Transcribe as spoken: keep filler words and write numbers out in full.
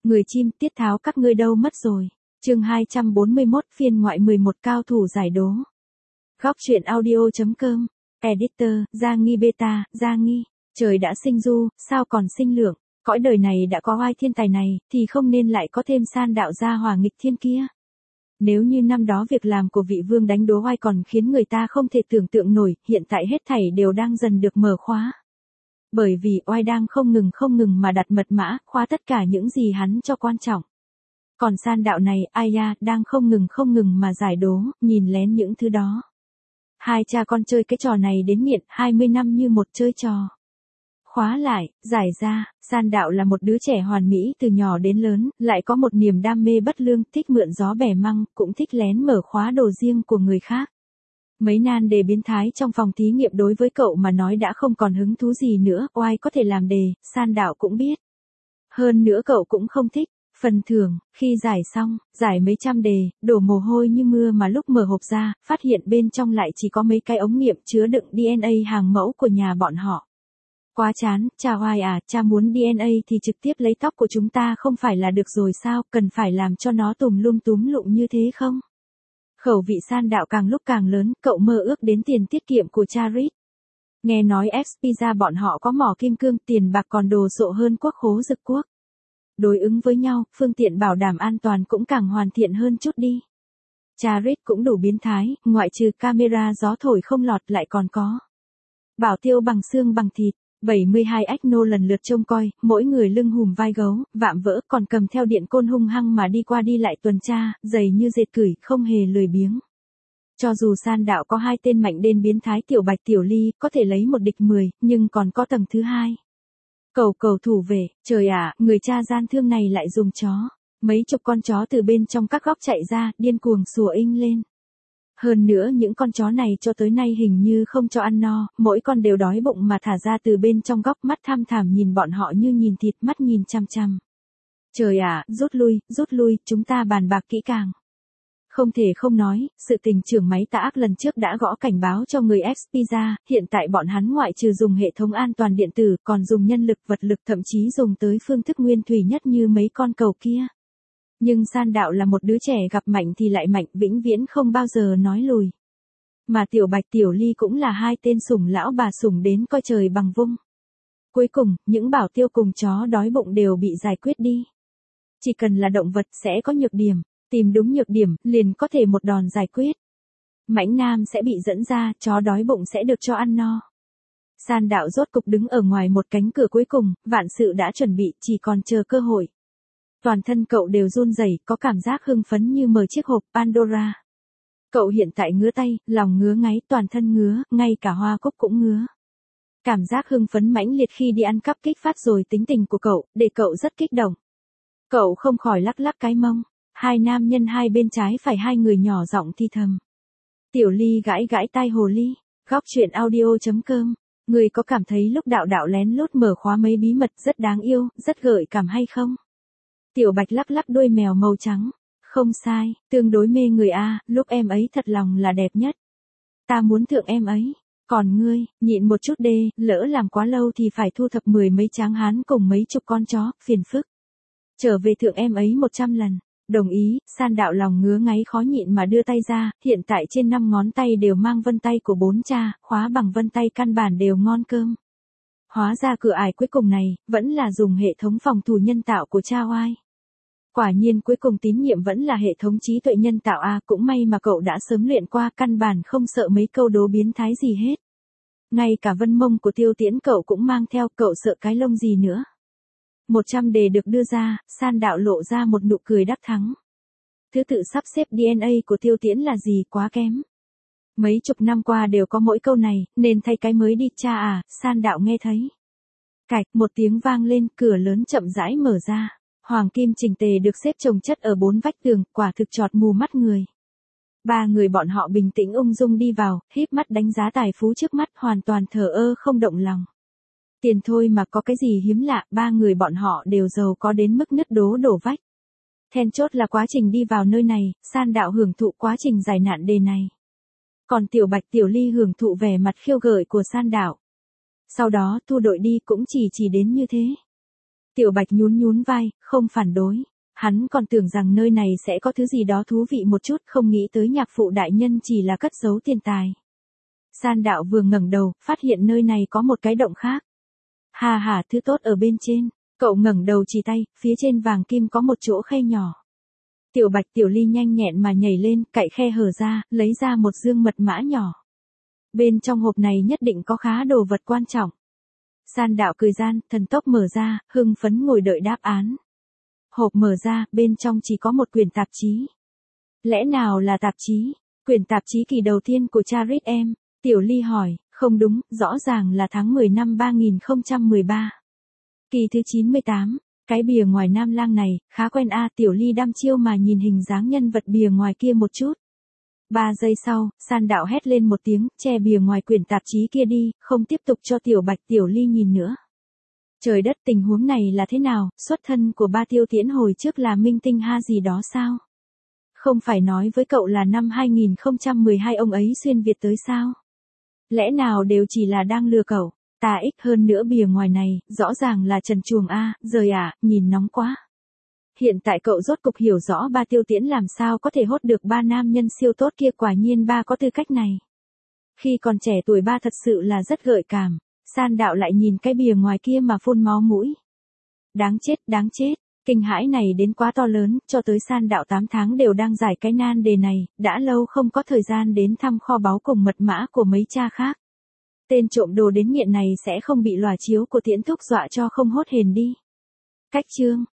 Người chim tiết tháo các ngươi đâu mất rồi. Chương hai trăm bốn mươi mốt phiên ngoại mười một cao thủ giải đố. Góc truyện audio.com. Editor, Gia Nghi Beta, Gia Nghi. Trời đã sinh du, sao còn sinh lượng. Cõi đời này đã có oai thiên tài này, thì không nên lại có thêm San đạo gia hỏa nghịch thiên kia. Nếu như năm đó việc làm của vị vương đánh đố oai còn khiến người ta không thể tưởng tượng nổi, hiện tại hết thảy đều đang dần được mở khóa. Bởi vì oai đang không ngừng không ngừng mà đặt mật mã, khóa tất cả những gì hắn cho quan trọng. Còn San đạo này, ai ya, đang không ngừng không ngừng mà giải đố, nhìn lén những thứ đó. Hai cha con chơi cái trò này đến nghiện, hai mươi năm như một chơi trò. Khóa lại, giải ra, San đạo là một đứa trẻ hoàn mỹ từ nhỏ đến lớn, lại có một niềm đam mê bất lương, thích mượn gió bẻ măng, cũng thích lén mở khóa đồ riêng của người khác. Mấy nan đề biến thái trong phòng thí nghiệm đối với cậu mà nói đã không còn hứng thú gì nữa, oai có thể làm đề, San đạo cũng biết. Hơn nữa cậu cũng không thích. Phần thưởng, khi giải xong, giải mấy trăm đề, đổ mồ hôi như mưa mà lúc mở hộp ra, phát hiện bên trong lại chỉ có mấy cái ống nghiệm chứa đựng đê en a hàng mẫu của nhà bọn họ. Quá chán, cha oai à, cha muốn đê en a thì trực tiếp lấy tóc của chúng ta không phải là được rồi sao, cần phải làm cho nó tùm lum túm lụng như thế không? Khẩu vị San đạo càng lúc càng lớn, cậu mơ ước đến tiền tiết kiệm của cha Reed. Nghe nói ép pizza bọn họ có mỏ kim cương, tiền bạc còn đồ sộ hơn quốc khố dực quốc. Đối ứng với nhau, phương tiện bảo đảm an toàn cũng càng hoàn thiện hơn chút đi. Cha Reed cũng đủ biến thái, ngoại trừ camera gió thổi không lọt lại còn có bảo tiêu bằng xương bằng thịt, bảy mươi hai ách nô lần lượt trông coi, mỗi người lưng hùm vai gấu, vạm vỡ, còn cầm theo điện côn hung hăng mà đi qua đi lại tuần tra, dày như dệt cửi, không hề lười biếng. Cho dù San đạo có hai tên mạnh đên biến thái Tiểu Bạch Tiểu Ly, có thể lấy một địch mười, nhưng còn có tầng thứ hai. Cầu cầu thủ về, trời ạ, người cha gian thương này lại dùng chó. Mấy chục con chó từ bên trong các góc chạy ra, điên cuồng sủa inh lên. Hơn nữa những con chó này cho tới nay hình như không cho ăn no, mỗi con đều đói bụng mà thả ra từ bên trong góc, mắt tham thảm nhìn bọn họ như nhìn thịt, mắt nhìn chăm chăm. Trời ạ, rút lui, rút lui, chúng ta bàn bạc kỹ càng. Không thể không nói, sự tình trưởng máy tà ác lần trước đã gõ cảnh báo cho người ép pizza, hiện tại bọn hắn ngoại trừ dùng hệ thống an toàn điện tử, còn dùng nhân lực vật lực, thậm chí dùng tới phương thức nguyên thủy nhất như mấy con cầu kia. Nhưng San đạo là một đứa trẻ gặp mạnh thì lại mạnh, vĩnh viễn không bao giờ nói lùi. Mà Tiểu Bạch Tiểu Ly cũng là hai tên sủng lão bà sủng đến coi trời bằng vung. Cuối cùng, những bảo tiêu cùng chó đói bụng đều bị giải quyết đi. Chỉ cần là động vật sẽ có nhược điểm. Tìm đúng nhược điểm, liền có thể một đòn giải quyết. Mãnh Nam sẽ bị dẫn ra, chó đói bụng sẽ được cho ăn no. San đạo rốt cục đứng ở ngoài một cánh cửa cuối cùng, vạn sự đã chuẩn bị, chỉ còn chờ cơ hội. Toàn thân cậu đều run rẩy, có cảm giác hưng phấn như mở chiếc hộp Pandora. Cậu hiện tại ngứa tay, lòng ngứa ngáy, toàn thân ngứa, ngay cả hoa cúc cũng ngứa. Cảm giác hưng phấn mãnh liệt khi đi ăn cắp kích phát rồi tính tình của cậu, để cậu rất kích động. Cậu không khỏi lắc lắc cái mông. Hai nam nhân hai bên trái phải hai người nhỏ giọng thì thầm. Tiểu Ly gãi gãi tai hồ ly. Góc truyện audio.com. Người có cảm thấy lúc đạo đạo lén lút mở khóa mấy bí mật rất đáng yêu, rất gợi cảm hay không? Tiểu Bạch lắc lắc đuôi mèo màu trắng. Không sai, tương đối mê người a, lúc em ấy thật lòng là đẹp nhất. Ta muốn thượng em ấy. Còn ngươi, nhịn một chút đê, lỡ làm quá lâu thì phải thu thập mười mấy tráng hán cùng mấy chục con chó, phiền phức. Trở về thượng em ấy một trăm lần. Đồng ý, San đạo lòng ngứa ngáy khó nhịn mà đưa tay ra, hiện tại trên năm ngón tay đều mang vân tay của bốn cha, khóa bằng vân tay căn bản đều ngon cơm. Hóa ra cửa ải cuối cùng này, vẫn là dùng hệ thống phòng thủ nhân tạo của cha oai. Quả nhiên cuối cùng tín nhiệm vẫn là hệ thống trí tuệ nhân tạo a, cũng may mà cậu đã sớm luyện qua, căn bản không sợ mấy câu đố biến thái gì hết. Ngay cả vân mông của Tiêu Tiễn cậu cũng mang theo, cậu sợ cái lông gì nữa. Một trăm đề được đưa ra, San đạo lộ ra một nụ cười đắc thắng. Thứ tự sắp xếp đê en a của Tiêu Tiễn là gì, quá kém. Mấy chục năm qua đều có mỗi câu này, nên thay cái mới đi, cha à, San đạo nghe thấy. Cạch, một tiếng vang lên, cửa lớn chậm rãi mở ra. Hoàng kim chỉnh tề được xếp chồng chất ở bốn vách tường, quả thực chọt mù mắt người. Ba người bọn họ bình tĩnh ung dung đi vào, híp mắt đánh giá tài phú trước mắt, hoàn toàn thờ ơ không động lòng. Tiền thôi mà có cái gì hiếm lạ, ba người bọn họ đều giàu có đến mức nứt đố đổ vách. Then chốt là quá trình đi vào nơi này, San đạo hưởng thụ quá trình giải nạn đề này. Còn Tiểu Bạch Tiểu Ly hưởng thụ vẻ mặt khiêu gợi của San đạo. Sau đó thu đội đi cũng chỉ chỉ đến như thế. Tiểu Bạch nhún nhún vai, không phản đối. Hắn còn tưởng rằng nơi này sẽ có thứ gì đó thú vị một chút, không nghĩ tới nhạc phụ đại nhân chỉ là cất giấu tiền tài. San đạo vừa ngẩng đầu, phát hiện nơi này có một cái động khác. Hà hà, thứ tốt ở bên trên. Cậu ngẩng đầu chỉ tay, phía trên vàng kim có một chỗ khe nhỏ. Tiểu Bạch Tiểu Ly nhanh nhẹn mà nhảy lên, cạy khe hở ra, lấy ra một dương mật mã nhỏ. Bên trong hộp này nhất định có khá đồ vật quan trọng. San đạo cười gian, thần tốc mở ra, hưng phấn ngồi đợi đáp án. Hộp mở ra, bên trong chỉ có một quyển tạp chí. Lẽ nào là tạp chí? Quyển tạp chí kỳ đầu tiên của Charit em? Tiểu Ly hỏi, không đúng, rõ ràng là tháng mười năm ba nghìn không trăm mười ba. Kỳ thứ chín mươi tám, cái bìa ngoài nam lang này, khá quen a. Tiểu Ly đăm chiêu mà nhìn hình dáng nhân vật bìa ngoài kia một chút. Ba giây sau, San đạo hét lên một tiếng, che bìa ngoài quyển tạp chí kia đi, không tiếp tục cho Tiểu Bạch Tiểu Ly nhìn nữa. Trời đất, tình huống này là thế nào, xuất thân của ba Tiêu Tiễn hồi trước là minh tinh ha gì đó sao? Không phải nói với cậu là năm hai nghìn không trăm mười hai ông ấy xuyên Việt tới sao? Lẽ nào đều chỉ là đang lừa cậu? Ta ích hơn nữa bìa ngoài này, rõ ràng là trần truồng a, rời à, nhìn nóng quá. Hiện tại cậu rốt cục hiểu rõ ba Tiêu Tiễn làm sao có thể hốt được ba nam nhân siêu tốt kia, quả nhiên ba có tư cách này. Khi còn trẻ tuổi ba thật sự là rất gợi cảm. San đạo lại nhìn cái bìa ngoài kia mà phun máu mũi. Đáng chết, đáng chết, kinh hãi này đến quá to lớn, cho tới San đạo tám tháng đều đang giải cái nan đề này, đã lâu không có thời gian đến thăm kho báu cùng mật mã của mấy cha khác. Tên trộm đồ đến nghiện này sẽ không bị lòa chiếu của Tiễn thúc dọa cho không hốt hền đi. Cách chương